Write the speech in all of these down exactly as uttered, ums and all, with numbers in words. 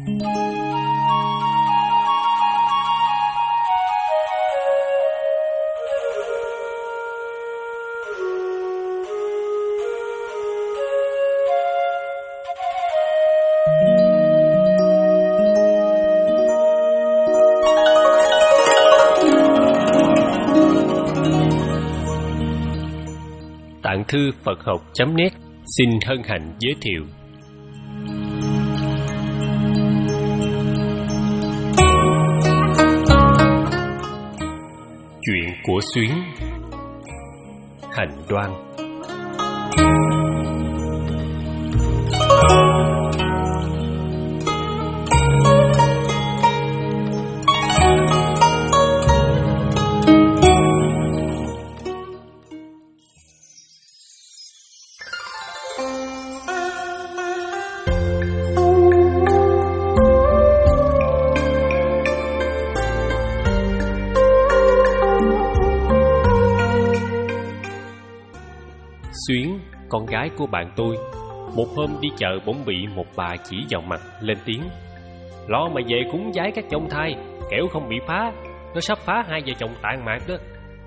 Tạng thư Phật học chấm net xin hân hạnh giới thiệu Chuyện của Xuyến. Hành đoan. Xuyến, con gái của bạn tôi, một hôm đi chợ bỗng bị một bà chỉ vào mặt lên tiếng: "Lo mà về cúng vái các dông thai, kẻo không bị phá, nó sắp phá hai vợ chồng tàn mạc đó."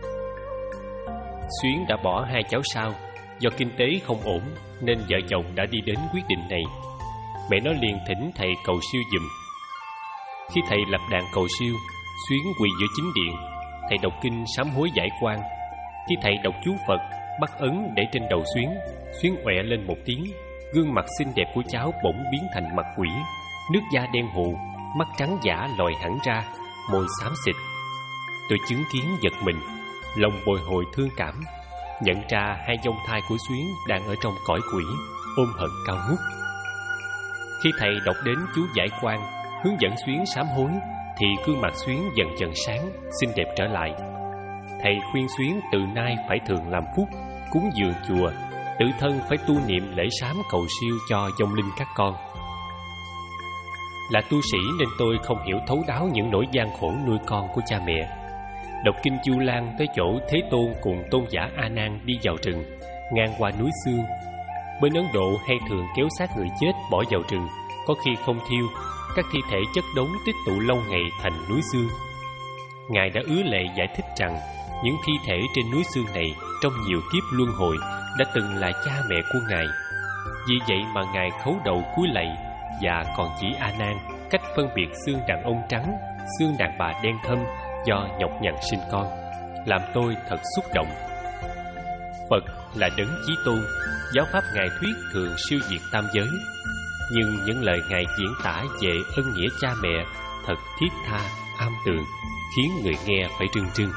Xuyến đã bỏ hai cháu sau, do kinh tế không ổn nên vợ chồng đã đi đến quyết định này. Mẹ nó liền thỉnh thầy cầu siêu giùm. Khi thầy lập đàn cầu siêu, Xuyến quỳ giữa chính điện. Thầy đọc kinh sám hối giải oan. Khi thầy đọc chú Phật, bắt ấn để trên đầu Xuyến, Xuyến ọe lên một tiếng. Gương mặt xinh đẹp của cháu bỗng biến thành mặt quỷ, nước da đen hù, mắt trắng dã lòi hẳn ra, môi xám xịt. Tôi chứng kiến giật mình, lòng bồi hồi thương cảm, nhận ra hai dông thai của Xuyến đang ở trong cõi quỷ, ôm hận cao ngút. Khi thầy đọc đến chú giải oan, hướng dẫn Xuyến sám hối, thì gương mặt Xuyến dần dần sáng, xinh đẹp trở lại. Thầy khuyên Xuyến từ nay phải thường làm phúc, cúng dường chùa, tự thân phải tu niệm lễ sám cầu siêu cho vong linh các con. Là tu sĩ nên tôi không hiểu thấu đáo những nỗi gian khổ nuôi con của cha mẹ. Đọc kinh Chu Lan tới chỗ Thế Tôn cùng tôn giả A Nan đi vào rừng, ngang qua núi Xương. Bên Ấn Độ hay thường kéo xác người chết bỏ vào rừng, có khi không thiêu, các thi thể chất đống tích tụ lâu ngày thành núi xương. Ngài đã ứa lệ giải thích rằng những thi thể trên núi xương này trong nhiều kiếp luân hồi đã từng là cha mẹ của Ngài. Vì vậy mà Ngài khấu đầu cúi lạy và còn chỉ A Nan cách phân biệt xương đàn ông trắng, xương đàn bà đen thâm do nhọc nhằn sinh con, làm tôi thật xúc động. Phật là đấng chí tôn, giáo pháp Ngài thuyết thường siêu diệt tam giới, nhưng những lời Ngài diễn tả về ân nghĩa cha mẹ thật thiết tha, am tường, khiến người nghe phải rưng rưng.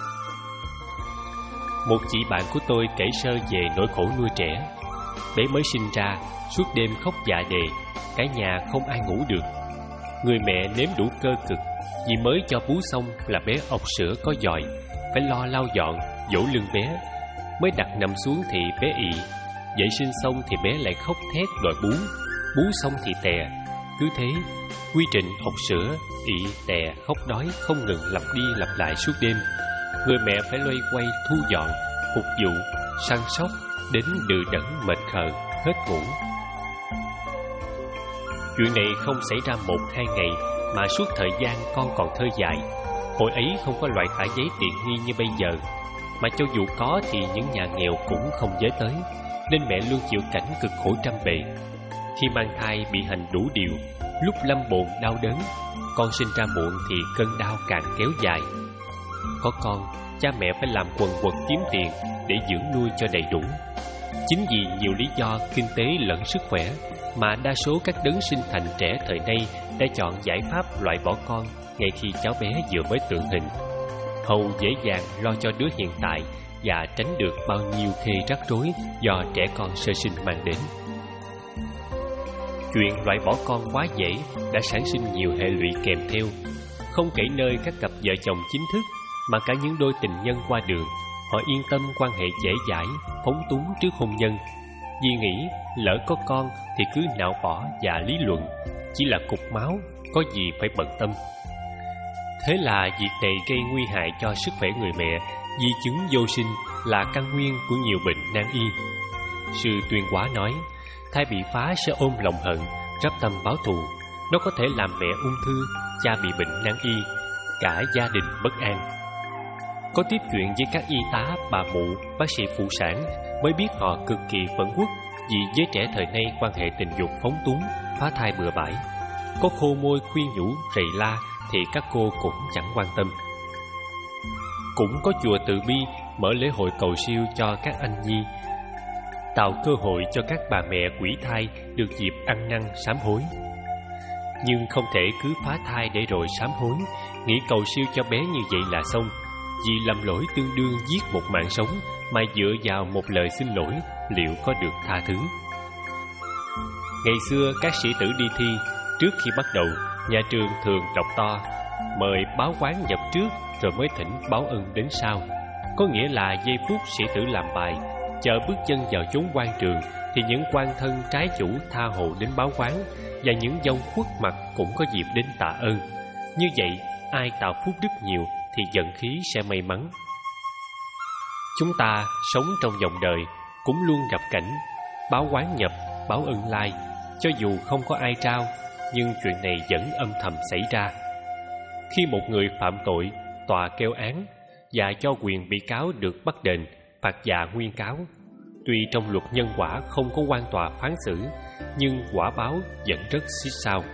Một chị bạn của tôi kể sơ về nỗi khổ nuôi trẻ. Bé mới sinh ra, suốt đêm khóc dạ đề, cả nhà không ai ngủ được. Người mẹ nếm đủ cơ cực, vì mới cho bú xong là bé ọc sữa có giòi, phải lo lau dọn, dỗ lưng bé. Mới đặt nằm xuống thì bé ị, vệ sinh xong thì bé lại khóc thét đòi bú, bú xong thì tè. Cứ thế, quy trình ọc sữa, ị, tè, khóc đói không ngừng lặp đi lặp lại suốt đêm. Người mẹ phải loay quay thu dọn, phục vụ, săn sóc, đến đừ đẫn mệt khờ, hết ngủ. Chuyện này không xảy ra một hai ngày, mà suốt thời gian con còn thơ dại. Hồi ấy không có loại tả giấy tiện nghi như bây giờ, mà cho dù có thì những nhà nghèo cũng không dám tới, nên mẹ luôn chịu cảnh cực khổ trăm bề. Khi mang thai bị hành đủ điều, lúc lâm bồn đau đớn, con sinh ra muộn thì cơn đau càng kéo dài. Có con, cha mẹ phải làm quần quật kiếm tiền để dưỡng nuôi cho đầy đủ. Chính vì nhiều lý do kinh tế lẫn sức khỏe mà đa số các đấng sinh thành trẻ thời nay đã chọn giải pháp loại bỏ con ngay khi cháu bé vừa mới tượng hình, hầu dễ dàng lo cho đứa hiện tại và tránh được bao nhiêu khê rắc rối do trẻ con sơ sinh mang đến. Chuyện loại bỏ con quá dễ đã sản sinh nhiều hệ lụy kèm theo, không kể nơi các cặp vợ chồng chính thức mà cả những đôi tình nhân qua đường. Họ yên tâm quan hệ dễ dãi, phóng túng trước hôn nhân, vì nghĩ lỡ có con thì cứ não bỏ và lý luận, chỉ là cục máu, có gì phải bận tâm. Thế là việc này gây nguy hại cho sức khỏe người mẹ, di chứng vô sinh là căn nguyên của nhiều bệnh nan y. Sư Tuyên Hóa nói, thai bị phá sẽ ôm lòng hận, rắp tâm báo thù, Nó có thể làm mẹ ung thư, cha bị bệnh nan y, cả gia đình bất an. Có tiếp chuyện với các y tá, bà mụ, bác sĩ phụ sản mới biết họ cực kỳ phẫn uất vì giới trẻ thời nay quan hệ tình dục phóng túng, phá thai bừa bãi. Có khô môi khuyên nhủ, rầy la thì các cô cũng chẳng quan tâm. Cũng có chùa Từ Bi mở lễ hội cầu siêu cho các anh nhi, tạo cơ hội cho các bà mẹ quỷ thai được dịp ăn năn sám hối. Nhưng không thể cứ phá thai để rồi sám hối, nghĩ cầu siêu cho bé như vậy là xong, vì lầm lỗi tương đương giết một mạng sống mà dựa vào một lời xin lỗi liệu có được tha thứ. Ngày xưa các sĩ tử đi thi, trước khi bắt đầu, nhà trường thường đọc to: mời báo quán nhập trước rồi mới thỉnh báo ân đến sau. Có nghĩa là giây phút sĩ tử làm bài, chờ bước chân vào chốn quan trường, thì những quan thân trái chủ tha hồ đến báo quán, và những dâu khuất mặt cũng có dịp đến tạ ơn. Như vậy, ai tạo phúc đức nhiều thì vận khí sẽ may mắn. Chúng ta sống trong dòng đời cũng luôn gặp cảnh báo quán nhập, báo ân lai. Cho dù không có ai trao, nhưng chuyện này vẫn âm thầm xảy ra. Khi một người phạm tội, tòa kêu án và cho quyền bị cáo được bắt đền, phạt già nguyên cáo. Tuy trong luật nhân quả không có quan tòa phán xử, nhưng quả báo vẫn rất xít sao.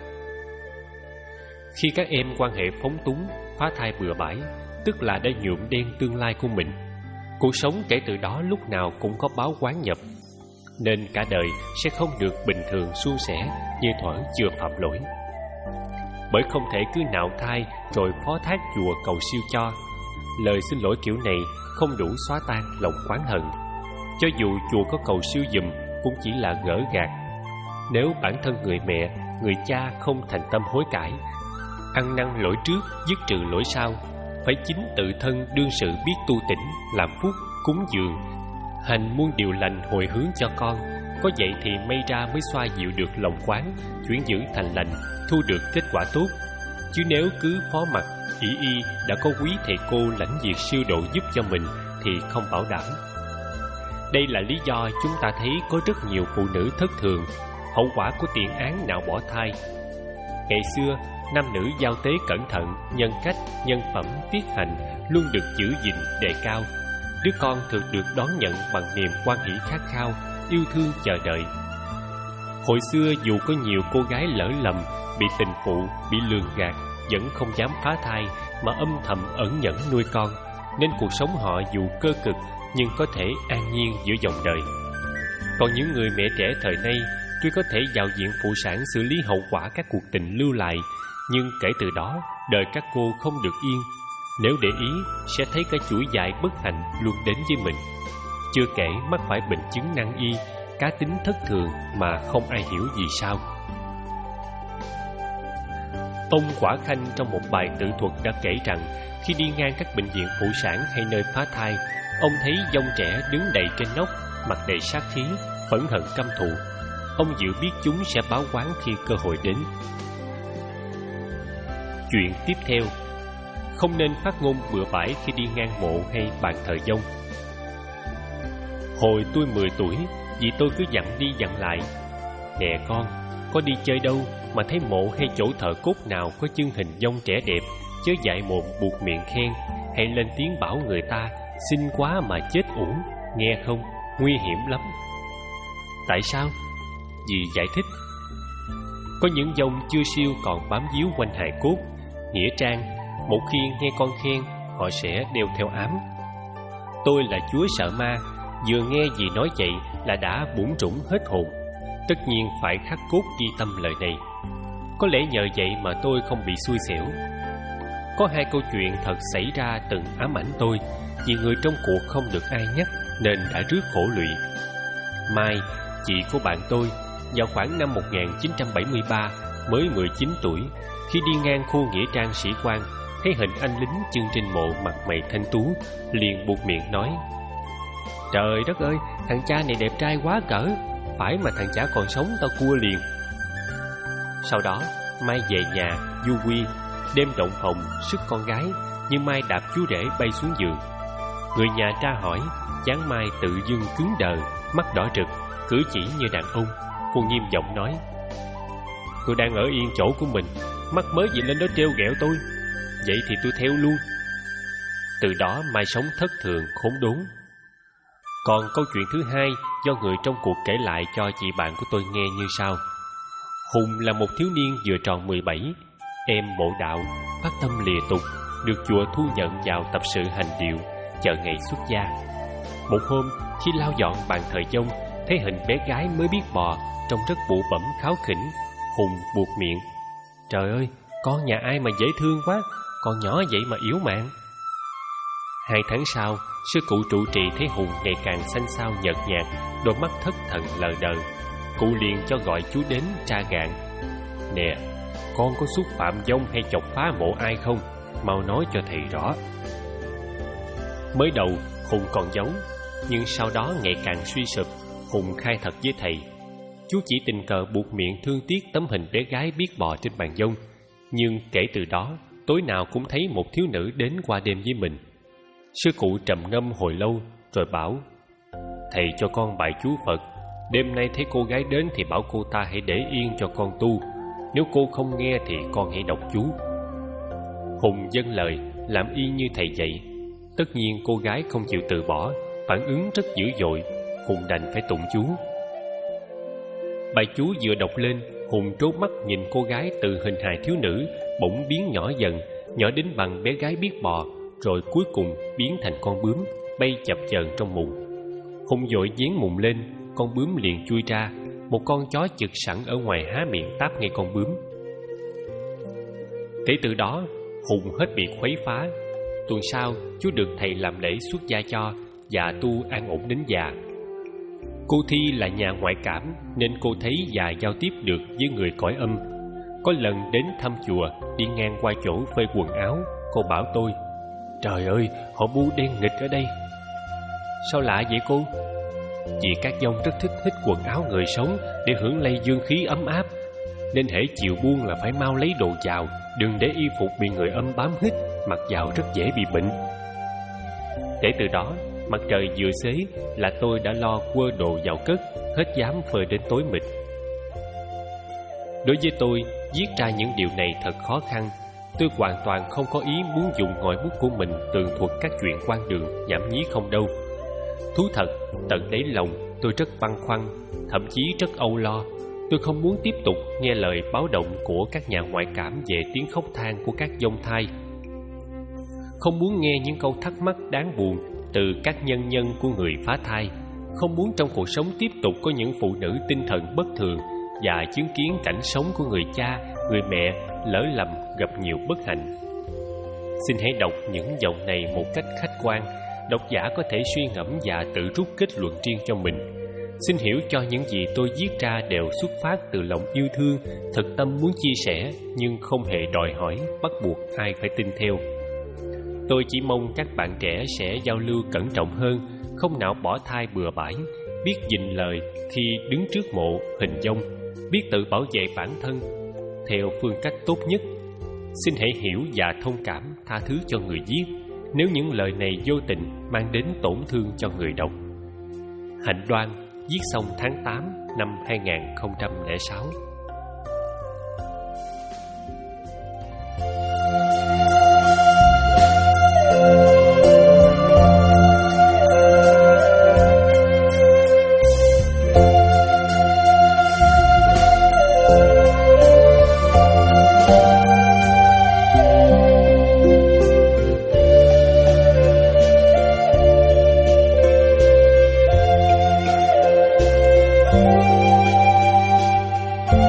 Khi các em quan hệ phóng túng, phá thai bừa bãi, tức là đã nhuộm đen tương lai của mình. Cuộc sống kể từ đó lúc nào cũng có báo quán nhập, nên cả đời sẽ không được bình thường suôn sẻ như thuở chưa phạm lỗi. Bởi không thể cứ nạo thai rồi phó thác chùa cầu siêu cho. Lời xin lỗi kiểu này không đủ xóa tan lòng oán hận. Cho dù chùa có cầu siêu giùm cũng chỉ là gỡ gạt. Nếu bản thân người mẹ, người cha không thành tâm hối cải, ăn năn lỗi trước, dứt trừ lỗi sau, phải chính tự thân đương sự biết tu tỉnh, làm phúc, cúng dường, hành muôn điều lành hồi hướng cho con. Có vậy thì may ra mới xoa dịu được lòng quán, chuyển dữ thành lành, thu được kết quả tốt. Chứ nếu cứ phó mặc, ỷ y đã có quý thầy cô lãnh việc siêu độ giúp cho mình thì không bảo đảm. Đây là lý do chúng ta thấy có rất nhiều phụ nữ thất thường, hậu quả của tiền án nạo bỏ thai. Ngày xưa, nam nữ giao tế cẩn thận, nhân cách, nhân phẩm, tiết hạnh luôn được giữ gìn đề cao. Đứa con thường được đón nhận bằng niềm hoan hỷ khát khao, yêu thương chờ đợi. Hồi xưa dù có nhiều cô gái lỡ lầm, bị tình phụ, bị lường gạt, vẫn không dám phá thai mà âm thầm ẩn nhẫn nuôi con, nên cuộc sống họ dù cơ cực nhưng có thể an nhiên giữa dòng đời. Còn những người mẹ trẻ thời nay tuy có thể vào viện phụ sản xử lý hậu quả các cuộc tình lưu lại, nhưng kể từ đó đời các cô không được yên. Nếu để ý sẽ thấy cái chuỗi dài bất hạnh luôn đến với mình. Chưa kể mắc phải bệnh chứng nan y, cá tính thất thường mà không ai hiểu vì sao. Ông Quả Khanh trong một bài tự thuật đã kể rằng khi đi ngang các bệnh viện phụ sản hay nơi phá thai, ông thấy dông trẻ đứng đầy trên nóc, mặt đầy sát khí, phẫn hận căm thù. Ông dự biết chúng sẽ báo oán khi cơ hội đến. Chuyện tiếp theo: không nên phát ngôn bừa bãi khi đi ngang mộ hay bàn thờ dông. Hồi tôi mười tuổi, vì tôi cứ dặn đi dặn lại: nè con, có đi chơi đâu mà thấy mộ hay chỗ thờ cốt nào có chân hình dông trẻ đẹp, chớ dại mồm buộc miệng khen, hay lên tiếng bảo người ta xinh quá mà chết uổng, nghe không, nguy hiểm lắm. Tại sao? Dì giải thích: có những dông chưa siêu còn bám víu quanh hài cốt, nghĩa trang, một khi nghe con khen, họ sẽ đeo theo ám. Tôi là chúa sợ ma, vừa nghe dì nói vậy là đã bủn rủn hết hồn. Tất nhiên phải khắc cốt ghi tâm lời này. Có lẽ nhờ vậy mà tôi không bị xui xẻo. Có hai câu chuyện thật xảy ra từng ám ảnh tôi, vì người trong cuộc không được ai nhắc nên đã rước khổ lụy. Mai, chị của bạn tôi, vào khoảng năm một nghìn chín trăm bảy mươi ba, mới mười chín tuổi, khi đi ngang khu nghĩa trang sĩ quan, thấy hình anh lính chân trên mộ mặt mày thanh tú, liền buột miệng nói: trời đất ơi, thằng cha này đẹp trai quá cỡ, phải mà thằng chả còn sống tao cua liền. Sau đó Mai về nhà du quy, đêm động phòng sức con gái, nhưng Mai đạp chú rể bay xuống giường. Người nhà tra hỏi, dáng Mai tự dưng cứng đờ, mắt đỏ rực, cử chỉ như đàn ông. Cô nghiêm giọng nói: Tôi đang ở yên chỗ của mình, mắc mới gì lên đó trêu ghẹo tôi. Vậy thì tôi theo luôn. Từ đó Mai sống thất thường khốn đốn. Còn câu chuyện thứ hai do người trong cuộc kể lại cho chị bạn của tôi nghe như sau. Hùng là một thiếu niên vừa tròn mười bảy, em bộ đạo, phát tâm lìa tục, được chùa thu nhận vào tập sự hành điệu, chờ ngày xuất gia. Một hôm, khi lau dọn bàn thờ dông, thấy hình bé gái mới biết bò, trông rất bụ bẫm kháu khỉnh. Hùng buột miệng: Trời ơi, con nhà ai mà dễ thương quá, con nhỏ vậy mà yếu mạng. Hai tháng sau, sư cụ trụ trì thấy Hùng ngày càng xanh xao nhợt nhạt, đôi mắt thất thần lờ đờ. Cụ liền cho gọi chú đến tra gạn. Nè, con có xúc phạm dông hay chọc phá mộ ai không? Mau nói cho thầy rõ. Mới đầu Hùng còn giấu, nhưng sau đó ngày càng suy sụp. Hùng khai thật với thầy. Chú chỉ tình cờ buộc miệng thương tiếc tấm hình bé gái biết bò trên bàn dông. Nhưng kể từ đó, tối nào cũng thấy một thiếu nữ đến qua đêm với mình. Sư cụ trầm ngâm hồi lâu rồi bảo: Thầy cho con bài chú Phật. Đêm nay thấy cô gái đến thì bảo cô ta hãy để yên cho con tu. Nếu cô không nghe thì con hãy đọc chú. Hùng vâng lời, làm y như thầy dạy. Tất nhiên cô gái không chịu từ bỏ, phản ứng rất dữ dội. Hùng đành phải tụng chú. Bài chú vừa đọc lên, Hùng trố mắt nhìn cô gái từ hình hài thiếu nữ bỗng biến nhỏ dần, nhỏ đến bằng bé gái biết bò, rồi cuối cùng biến thành con bướm bay chập chờn trong mùng. Hùng vội dán mùng lên, con bướm liền chui ra. Một con chó chực sẵn ở ngoài há miệng táp ngay con bướm. Kể từ đó, Hùng hết bị khuấy phá. Tuần sau, chú được thầy làm lễ xuất gia cho và tu an ổn đến già. Cô Thi là nhà ngoại cảm nên cô thấy và giao tiếp được với người cõi âm. Có lần đến thăm chùa, đi ngang qua chỗ phơi quần áo, cô bảo tôi: Trời ơi, họ bu đen nghịch ở đây. Sao lạ vậy cô? Vì các dông rất thích thích quần áo người sống để hưởng lây dương khí ấm áp, nên hễ chiều buông là phải mau lấy đồ vào, đừng để y phục bị người âm bám hít, mặc vào rất dễ bị bệnh. Kể từ đó, mặt trời vừa xế là tôi đã lo quơ đồ vào cất, hết dám phơi đến tối mịt. Đối với tôi, viết ra những điều này thật khó khăn. Tôi hoàn toàn không có ý muốn dùng ngòi bút của mình tường thuật các chuyện quan đường nhảm nhí không đâu. Thú thật, tận đáy lòng tôi rất băn khoăn, thậm chí rất âu lo. Tôi không muốn tiếp tục nghe lời báo động của các nhà ngoại cảm về tiếng khóc than của các dông thai. Không muốn nghe những câu thắc mắc đáng buồn từ các nhân nhân của người phá thai. Không muốn trong cuộc sống tiếp tục có những phụ nữ tinh thần bất thường và chứng kiến cảnh sống của người cha, người mẹ lỡ lầm gặp nhiều bất hạnh. Xin hãy đọc những dòng này một cách khách quan. Độc giả có thể suy ngẫm và tự rút kết luận riêng cho mình. Xin hiểu cho những gì tôi viết ra đều xuất phát từ lòng yêu thương, thực tâm muốn chia sẻ, nhưng không hề đòi hỏi, bắt buộc ai phải tin theo. Tôi chỉ mong các bạn trẻ sẽ giao lưu cẩn trọng hơn, không nào bỏ thai bừa bãi, biết gìn lời khi đứng trước mộ hình dông, biết tự bảo vệ bản thân theo phương cách tốt nhất. Xin hãy hiểu và thông cảm, tha thứ cho người viết nếu những lời này vô tình mang đến tổn thương cho người đọc. Hạnh Đoan, viết xong tháng tám năm hai nghìn không trăm lẻ sáu. Thank you.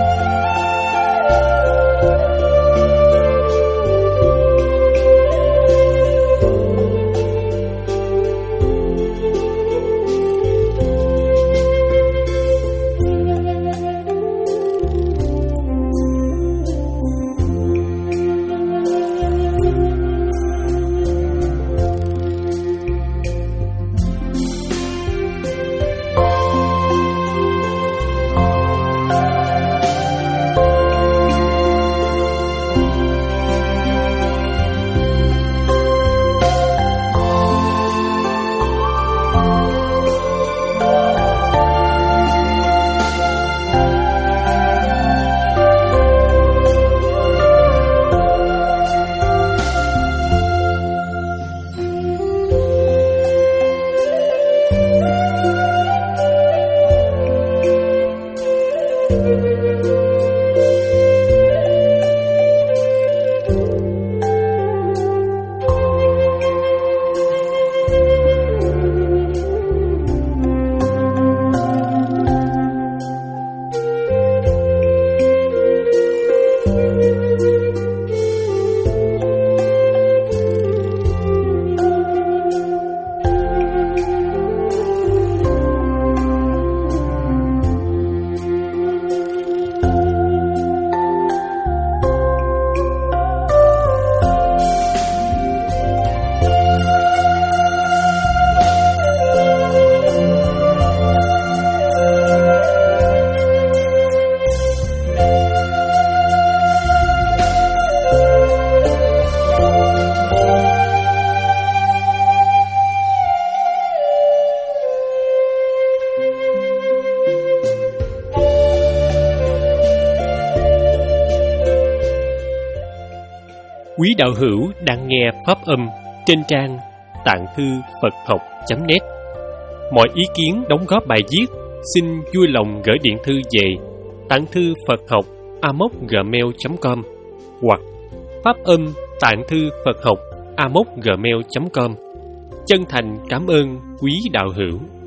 Quý đạo hữu đang nghe pháp âm trên trang tạng thư Phật học chấm net. Mọi ý kiến đóng góp bài viết xin vui lòng gửi điện thư về tạng thư Phật học a m o c gmail chấm com hoặc pháp âm tạng thư Phật học a m o c gmail chấm com. Chân thành cảm ơn quý đạo hữu.